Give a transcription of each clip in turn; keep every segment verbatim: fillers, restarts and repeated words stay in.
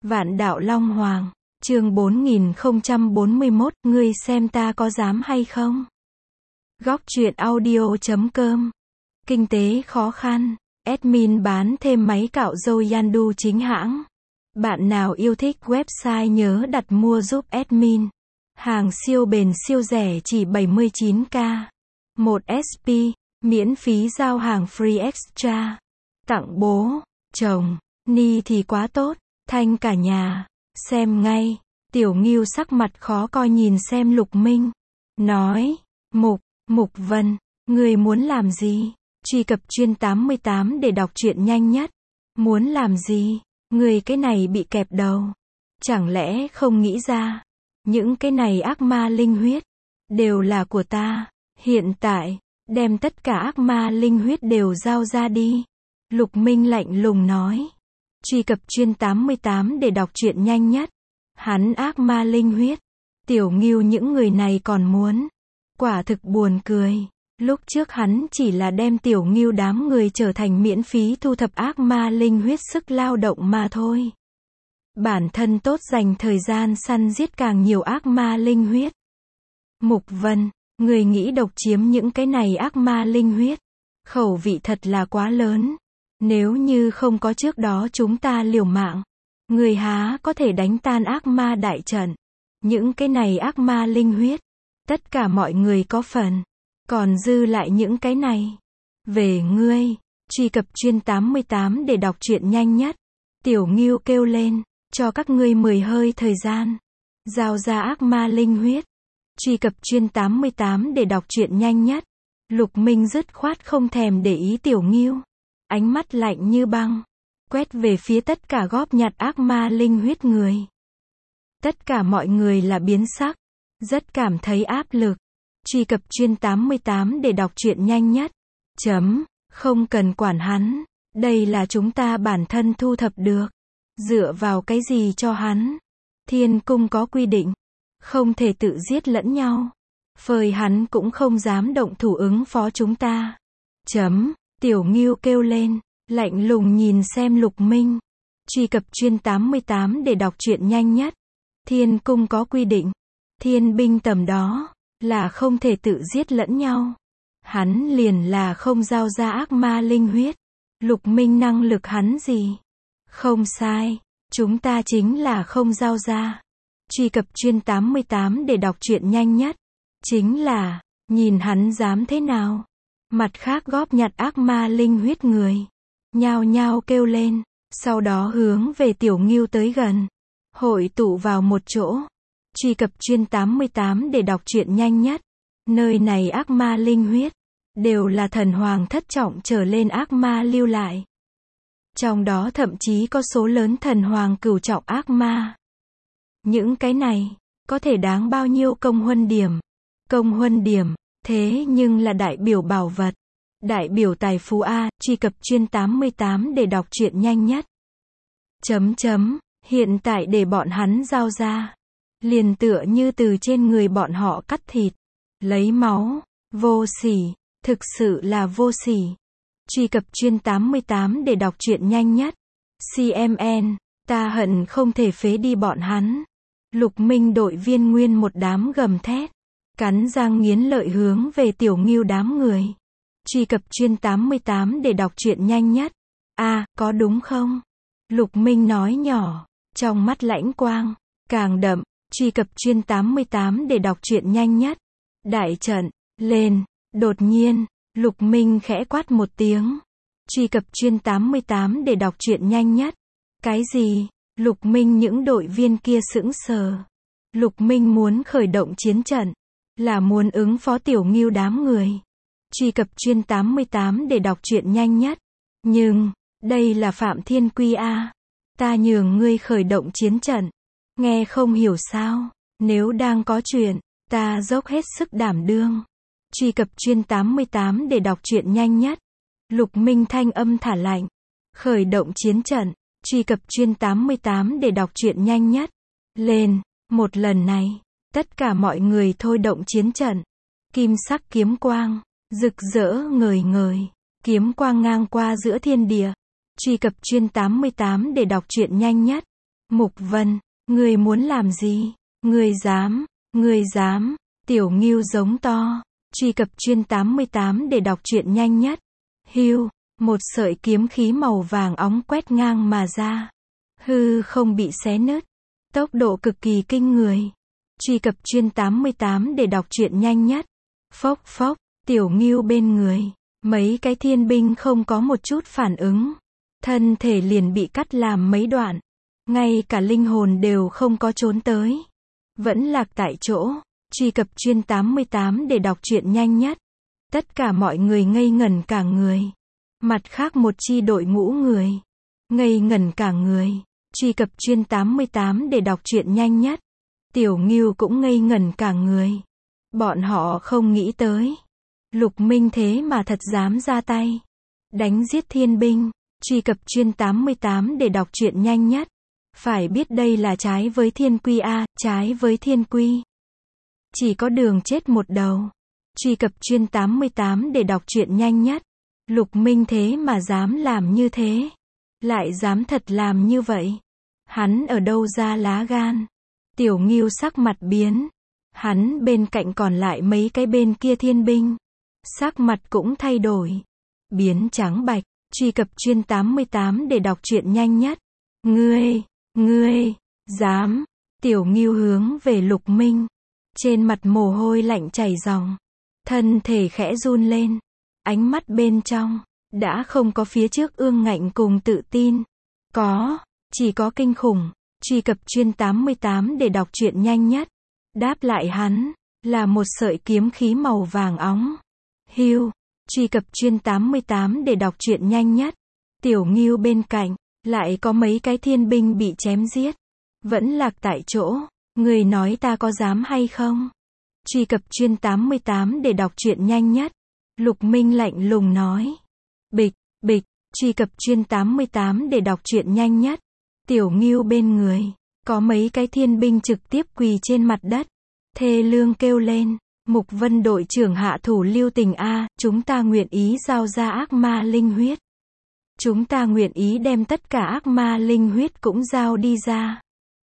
Vạn đạo Long Hoàng, chương bốn nghìn không trăm bốn mươi mốt, ngươi xem ta có dám hay không? Góc truyện audio chấm com. Kinh tế khó khăn, admin bán thêm máy cạo râu Yandu chính hãng. Bạn nào yêu thích website nhớ đặt mua giúp admin. Hàng siêu bền siêu rẻ chỉ bảy mươi chín k. một ét pê, miễn phí giao hàng free extra. Tặng bố, chồng, ni thì quá tốt, thanh cả nhà. Xem ngay, Tiểu Ngưu sắc mặt khó coi nhìn xem Lục Minh. Nói, Mục, Mục Vân, người muốn làm gì? Truy cập chuyên tám mươi tám để đọc truyện nhanh nhất. Muốn làm gì? Người cái này bị kẹp đầu. Chẳng lẽ không nghĩ ra? Những cái này ác ma linh huyết, đều là của ta. Hiện tại, đem tất cả ác ma linh huyết đều giao ra đi. Lục Minh lạnh lùng nói. Truy cập chuyên tám mươi tám để đọc truyện nhanh nhất. Hắn ác ma linh huyết. Tiểu Ngưu những người này còn muốn. Quả thực buồn cười. Lúc trước hắn chỉ là đem Tiểu Ngưu đám người trở thành miễn phí thu thập ác ma linh huyết sức lao động mà thôi. Bản thân tốt dành thời gian săn giết càng nhiều ác ma linh huyết. Mục Vân, người nghĩ độc chiếm những cái này ác ma linh huyết. Khẩu vị thật là quá lớn. Nếu như không có trước đó chúng ta liều mạng, người há có thể đánh tan ác ma đại trận. Những cái này ác ma linh huyết, tất cả mọi người có phần. Còn dư lại những cái này. Về ngươi, truy cập chuyên tám mươi tám để đọc truyện nhanh nhất. Tiểu Ngưu kêu lên, cho các ngươi mười hơi thời gian. Giao ra ác ma linh huyết. Truy cập chuyên tám mươi tám để đọc truyện nhanh nhất. Lục Minh dứt khoát không thèm để ý Tiểu Ngưu. Ánh mắt lạnh như băng, quét về phía tất cả góp nhặt ác ma linh huyết người. Tất cả mọi người là biến sắc, rất cảm thấy áp lực. Truy cập chuyên tám mươi tám để đọc truyện nhanh nhất. Chấm, không cần quản hắn, đây là chúng ta bản thân thu thập được. Dựa vào cái gì cho hắn? Thiên cung có quy định, không thể tự giết lẫn nhau. Phơi hắn cũng không dám động thủ ứng phó chúng ta. Chấm. Tiểu Ngưu kêu lên, lạnh lùng nhìn xem Lục Minh. Truy cập chuyên tám mươi tám để đọc truyện nhanh nhất. Thiên cung có quy định, thiên binh tầm đó, là không thể tự giết lẫn nhau. Hắn liền là không giao ra ác ma linh huyết. Lục Minh năng lực hắn gì? Không sai, chúng ta chính là không giao ra. Truy cập chuyên tám mươi tám để đọc truyện nhanh nhất. Chính là, nhìn hắn dám thế nào? Mặt khác góp nhặt ác ma linh huyết người, nhao nhao kêu lên, sau đó hướng về Tiểu Ngưu tới gần, hội tụ vào một chỗ. Truy cập chuyên tám mươi tám để đọc truyện nhanh nhất. Nơi này ác ma linh huyết, đều là thần hoàng thất trọng trở lên ác ma lưu lại. Trong đó thậm chí có số lớn thần hoàng cửu trọng ác ma. Những cái này, có thể đáng bao nhiêu công huân điểm? Công huân điểm. Thế nhưng là đại biểu bảo vật, đại biểu tài phú A. Truy cập chuyên tám mươi tám để đọc truyện nhanh nhất. Chấm chấm, hiện tại để bọn hắn giao ra. Liền tựa như từ trên người bọn họ cắt thịt, lấy máu, vô sỉ, thực sự là vô sỉ. Truy cập chuyên tám mươi tám để đọc truyện nhanh nhất. xê em en, ta hận không thể phế đi bọn hắn. Lục Minh đội viên nguyên một đám gầm thét. Cắn răng nghiến lợi hướng về Tiểu Ngưu đám người. Truy cập chuyên tám mươi tám để đọc truyện nhanh nhất. A, à, có đúng không? Lục Minh nói nhỏ, trong mắt lãnh quang, càng đậm. Truy cập chuyên tám mươi tám để đọc truyện nhanh nhất. Đại trận, lên. Đột nhiên, Lục Minh khẽ quát một tiếng. Truy cập chuyên tám mươi tám để đọc truyện nhanh nhất. Cái gì? Lục Minh những đội viên kia sững sờ. Lục Minh muốn khởi động chiến trận. Là muốn ứng phó Tiểu Ngưu đám người. Truy cập chuyên tám mươi tám để đọc truyện nhanh nhất. Nhưng, đây là Phạm Thiên Quy A. Ta nhường ngươi khởi động chiến trận. Nghe không hiểu sao? Nếu đang có chuyện, ta dốc hết sức đảm đương. Truy cập chuyên tám mươi tám để đọc truyện nhanh nhất. Lục Minh thanh âm thả lạnh. Khởi động chiến trận. Truy cập chuyên tám mươi tám để đọc truyện nhanh nhất. Lên, một lần này. Tất cả mọi người thôi động chiến trận. Kim sắc kiếm quang, rực rỡ ngời ngời, kiếm quang ngang qua giữa thiên địa. Truy cập chuyên tám mươi tám để đọc truyện nhanh nhất. Mục Vân, ngươi muốn làm gì? Ngươi dám, ngươi dám, Tiểu Ngưu giống to. Truy cập chuyên tám mươi tám để đọc truyện nhanh nhất. Hưu, một sợi kiếm khí màu vàng óng quét ngang mà ra. Hư không bị xé nứt. Tốc độ cực kỳ kinh người. Truy cập chuyên tám mươi tám để đọc truyện nhanh nhất. Phốc phốc, Tiểu Ngưu bên người. Mấy cái thiên binh không có một chút phản ứng. Thân thể liền bị cắt làm mấy đoạn. Ngay cả linh hồn đều không có trốn tới. Vẫn lạc tại chỗ. Truy cập chuyên tám mươi tám để đọc truyện nhanh nhất. Tất cả mọi người ngây ngẩn cả người. Mặt khác một chi đội ngũ người. Ngây ngẩn cả người. Truy cập chuyên tám mươi tám để đọc truyện nhanh nhất. Tiểu Ngưu cũng ngây ngẩn cả người. Bọn họ không nghĩ tới. Lục Minh thế mà thật dám ra tay. Đánh giết thiên binh. Truy cập chuyên tám mươi tám để đọc truyện nhanh nhất. Phải biết đây là trái với thiên quy a, trái với thiên quy. Chỉ có đường chết một đầu. Truy cập chuyên tám mươi tám để đọc truyện nhanh nhất. Lục Minh thế mà dám làm như thế. Lại dám thật làm như vậy. Hắn ở đâu ra lá gan? Tiểu Ngưu sắc mặt biến. Hắn bên cạnh còn lại mấy cái bên kia thiên binh. Sắc mặt cũng thay đổi. Biến trắng bạch. Truy cập chuyên tám mươi tám để đọc truyện nhanh nhất. Ngươi, ngươi, dám. Tiểu Ngưu hướng về Lục Minh. Trên mặt mồ hôi lạnh chảy ròng. Thân thể khẽ run lên. Ánh mắt bên trong. Đã không có phía trước ương ngạnh cùng tự tin. Có, chỉ có kinh khủng. Truy cập chuyên tám mươi tám để đọc truyện nhanh nhất. Đáp lại hắn. Là một sợi kiếm khí màu vàng óng. Hưu. Truy cập chuyên tám mươi tám để đọc truyện nhanh nhất. Tiểu Ngưu bên cạnh. Lại có mấy cái thiên binh bị chém giết. Vẫn lạc tại chỗ. Người nói ta có dám hay không? Truy cập chuyên tám mươi tám để đọc truyện nhanh nhất. Lục Minh lạnh lùng nói. Bịch, bịch, truy cập chuyên tám mươi tám để đọc truyện nhanh nhất. Tiểu Ngưu bên người. Có mấy cái thiên binh trực tiếp quỳ trên mặt đất. Thê lương kêu lên. Mục Vân đội trưởng hạ thủ lưu tình a, chúng ta nguyện ý giao ra ác ma linh huyết. Chúng ta nguyện ý đem tất cả ác ma linh huyết cũng giao đi ra.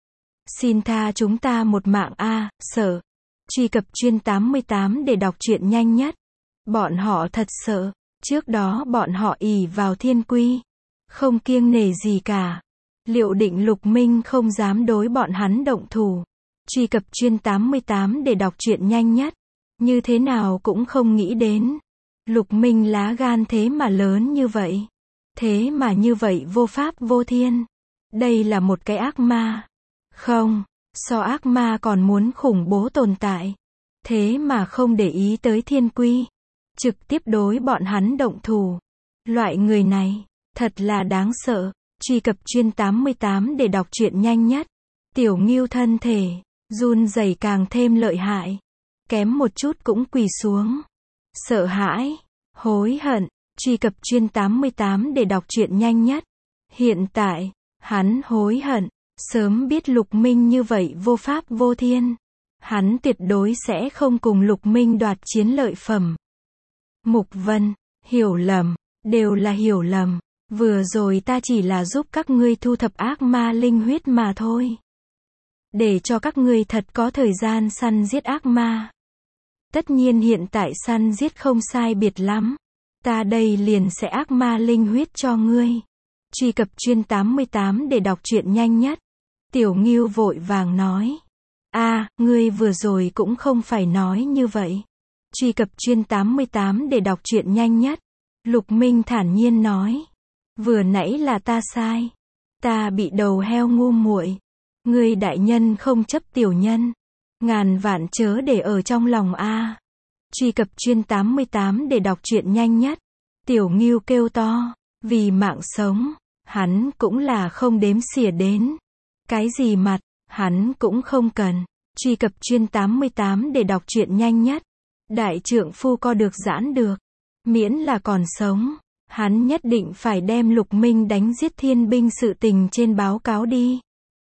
Xin tha chúng ta một mạng a, sợ. Truy cập chuyên tám mươi tám để đọc truyện nhanh nhất. Bọn họ thật sợ. Trước đó bọn họ ỷ vào thiên quy. Không kiêng nể gì cả. Liệu định Lục Minh không dám đối bọn hắn động thủ. Truy cập chuyên tám mươi tám để đọc truyện nhanh nhất. Như thế nào cũng không nghĩ đến. Lục Minh lá gan thế mà lớn như vậy. Thế mà như vậy vô pháp vô thiên. Đây là một cái ác ma. Không, so ác ma còn muốn khủng bố tồn tại. Thế mà không để ý tới thiên quy. Trực tiếp đối bọn hắn động thủ. Loại người này, thật là đáng sợ. Truy cập chuyên tám mươi tám để đọc truyện nhanh nhất. Tiểu Ngưu thân thể, run rẩy càng thêm lợi hại. Kém một chút cũng quỳ xuống. Sợ hãi, hối hận. Truy cập chuyên tám mươi tám để đọc truyện nhanh nhất. Hiện tại, hắn hối hận. Sớm biết Lục Minh như vậy vô pháp vô thiên. Hắn tuyệt đối sẽ không cùng Lục Minh đoạt chiến lợi phẩm. Mục Vân, hiểu lầm, đều là hiểu lầm. Vừa rồi ta chỉ là giúp các ngươi thu thập ác ma linh huyết mà thôi. Để cho các ngươi thật có thời gian săn giết ác ma. Tất nhiên hiện tại săn giết không sai biệt lắm. Ta đây liền sẽ ác ma linh huyết cho ngươi. Truy cập chuyên tám mươi tám để đọc truyện nhanh nhất. Tiểu Ngưu vội vàng nói. A, à, ngươi vừa rồi cũng không phải nói như vậy. Truy cập chuyên tám mươi tám để đọc truyện nhanh nhất. Lục Minh thản nhiên nói. Vừa nãy là ta sai. Ta bị đầu heo ngu muội. Ngươi đại nhân không chấp tiểu nhân. Ngàn vạn chớ để ở trong lòng a. Truy cập chuyên tám mươi tám để đọc truyện nhanh nhất. Tiểu Ngưu kêu to. Vì mạng sống, hắn cũng là không đếm xỉa đến. Cái gì mặt, hắn cũng không cần. Truy cập chuyên tám mươi tám để đọc truyện nhanh nhất. Đại trượng phu co được giãn được. Miễn là còn sống. Hắn nhất định phải đem Lục Minh đánh giết thiên binh sự tình trên báo cáo đi.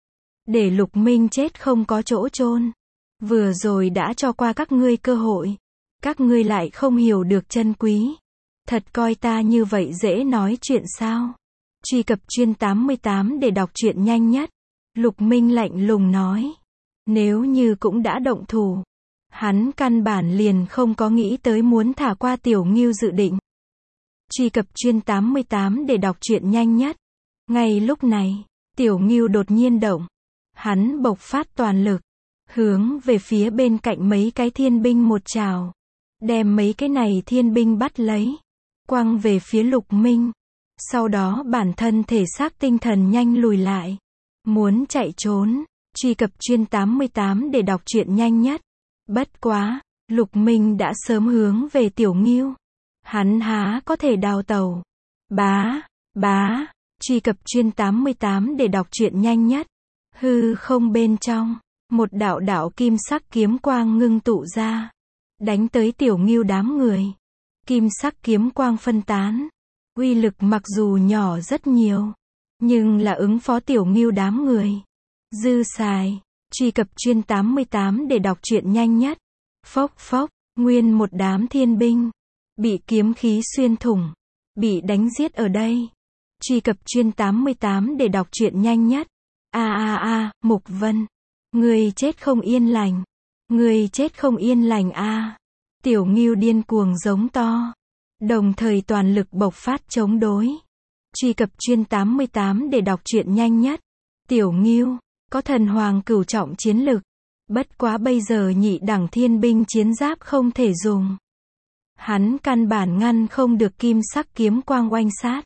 Để Lục Minh chết không có chỗ chôn. Vừa rồi đã cho qua các ngươi cơ hội. Các ngươi lại không hiểu được chân quý. Thật coi ta như vậy dễ nói chuyện sao? Truy cập chuyên tám mươi tám để đọc truyện nhanh nhất. Lục Minh lạnh lùng nói. Nếu như cũng đã động thủ, hắn căn bản liền không có nghĩ tới muốn thả qua Tiểu Ngưu dự định. Truy cập chuyên tám mươi tám để đọc truyện nhanh nhất. Ngay lúc này, Tiểu Ngưu đột nhiên động. Hắn bộc phát toàn lực, hướng về phía bên cạnh mấy cái thiên binh một trào, đem mấy cái này thiên binh bắt lấy, quăng về phía Lục Minh. Sau đó bản thân thể xác tinh thần nhanh lùi lại, muốn chạy trốn. Truy cập chuyên tám mươi tám để đọc truyện nhanh nhất. Bất quá, Lục Minh đã sớm hướng về Tiểu Ngưu. Hắn há có thể đào tẩu. Bá, bá, truy cập chuyên tám mươi tám để đọc truyện nhanh nhất. Hư không bên trong, một đạo đạo kim sắc kiếm quang ngưng tụ ra, đánh tới Tiểu Ngưu đám người. Kim sắc kiếm quang phân tán, uy lực mặc dù nhỏ rất nhiều, nhưng là ứng phó Tiểu Ngưu đám người dư xài. Truy cập chuyên tám mươi tám để đọc truyện nhanh nhất. Phốc phốc, nguyên một đám thiên binh bị kiếm khí xuyên thủng, bị đánh giết ở đây. Truy cập chuyên tám mươi tám để đọc truyện nhanh nhất. A a a, Mục Vân, ngươi chết không yên lành, ngươi chết không yên lành a. Tiểu Ngưu điên cuồng giống to, đồng thời toàn lực bộc phát chống đối. Truy cập chuyên tám mươi tám để đọc truyện nhanh nhất. Tiểu Ngưu có thần hoàng cửu trọng chiến lực, bất quá bây giờ nhị đẳng thiên binh chiến giáp không thể dùng. Hắn căn bản ngăn không được kim sắc kiếm quang oanh sát.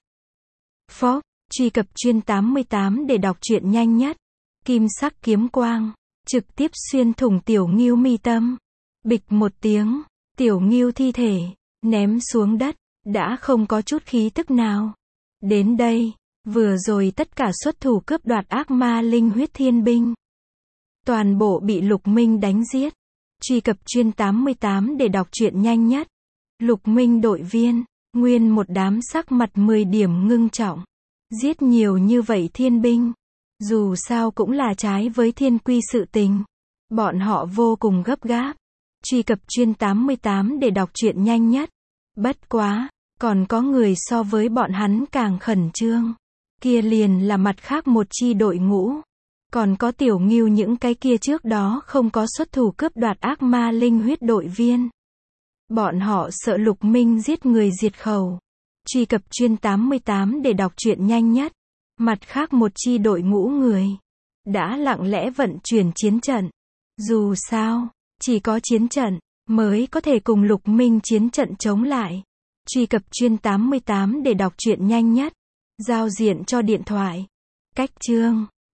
Phốc, truy cập chuyên tám mươi tám để đọc truyện nhanh nhất. Kim sắc kiếm quang trực tiếp xuyên thủng Tiểu Ngưu mi tâm. Bịch một tiếng, Tiểu Ngưu thi thể ném xuống đất, đã không có chút khí tức nào. Đến đây, vừa rồi tất cả xuất thủ cướp đoạt ác ma linh huyết thiên binh, toàn bộ bị Lục Minh đánh giết. Truy cập chuyên tám mươi tám để đọc truyện nhanh nhất. Lục Minh đội viên, nguyên một đám sắc mặt mười điểm ngưng trọng. Giết nhiều như vậy thiên binh, dù sao cũng là trái với thiên quy sự tình. Bọn họ vô cùng gấp gáp. Truy cập chuyên tám mươi tám để đọc truyện nhanh nhất. Bất quá, còn có người so với bọn hắn càng khẩn trương. Kia liền là mặt khác một chi đội ngũ. Còn có Tiểu Ngưu những cái kia trước đó không có xuất thủ cướp đoạt ác ma linh huyết đội viên. Bọn họ sợ Lục Minh giết người diệt khẩu. Truy cập chuyên tám mươi tám để đọc truyện nhanh nhất. Mặt khác một chi đội ngũ người đã lặng lẽ vận chuyển chiến trận. Dù sao, chỉ có chiến trận mới có thể cùng Lục Minh chiến trận chống lại. Truy cập chuyên tám mươi tám để đọc truyện nhanh nhất. Giao diện cho điện thoại. Cách chương